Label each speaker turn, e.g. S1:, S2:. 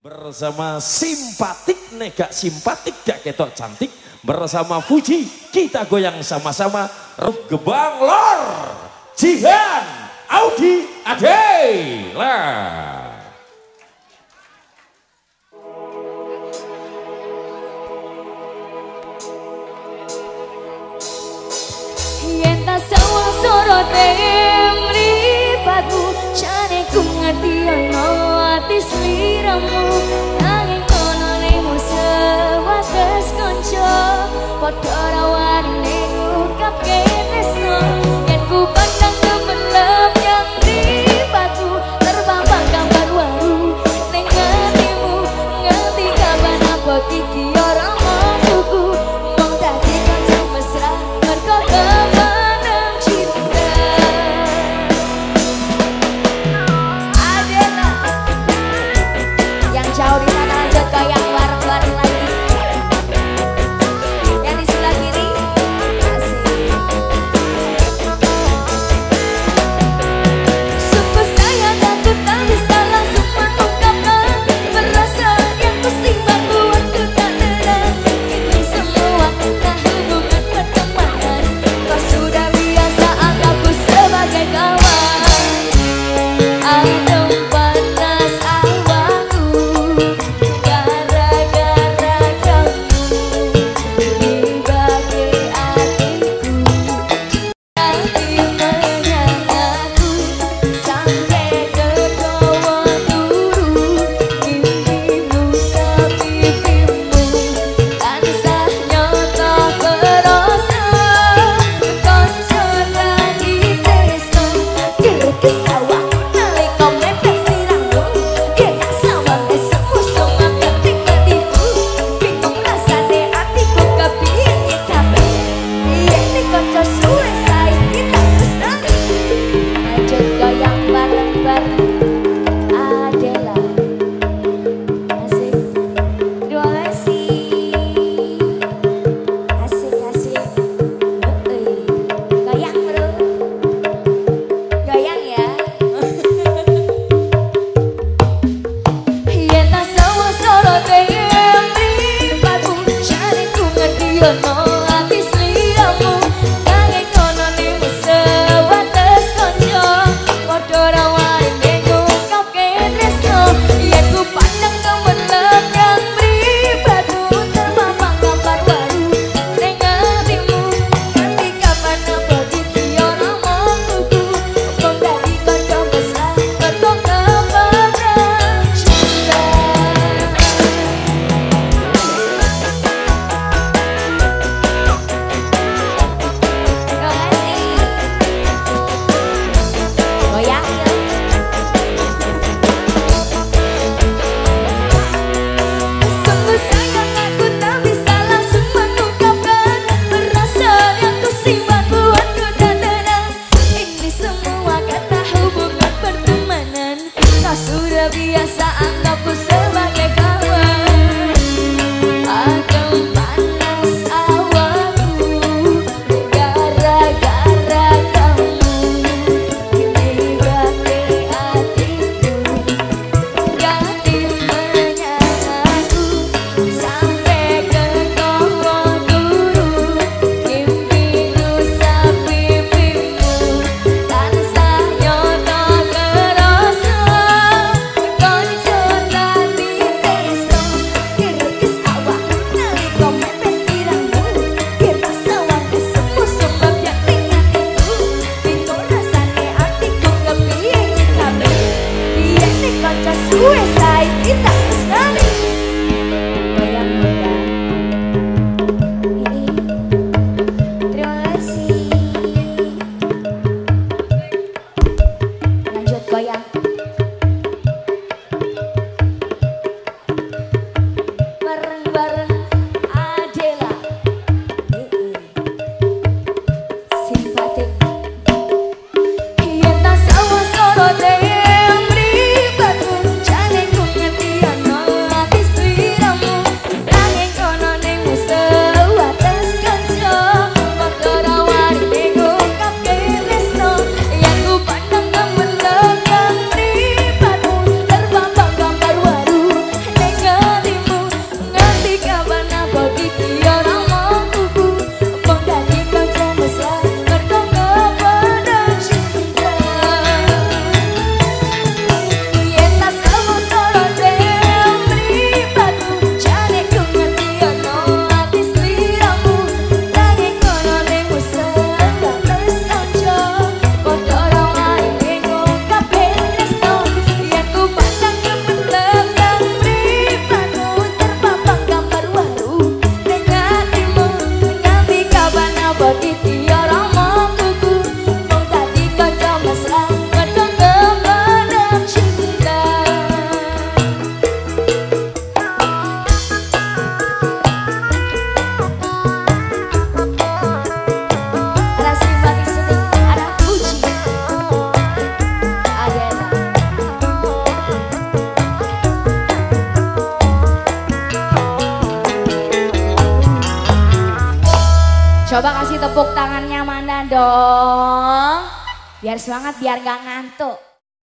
S1: Bersama simpatik negak simpatik gak ketok cantik, bersama Fuji kita goyang sama-sama. Gebang Lor Jihan Audi Ade lah.
S2: Yen ta sawang sorote mripatmu jane ku ngerti ana ati sliramu nanging kono lemu sewates kanca padha rawane ngungkapke tresno yen ku pandang gemerlap yang mripatmu terpampang gambar waru ning atimu ngerti kapan apa iki ora mampuku mong dadi kanca mesra mergo jauh di sana, lanjut ke yang bareng-bareng lagi. Yang di sebelah kiri Coba kasih tepuk tangannya mana dong. Biar semangat, biar gak ngantuk.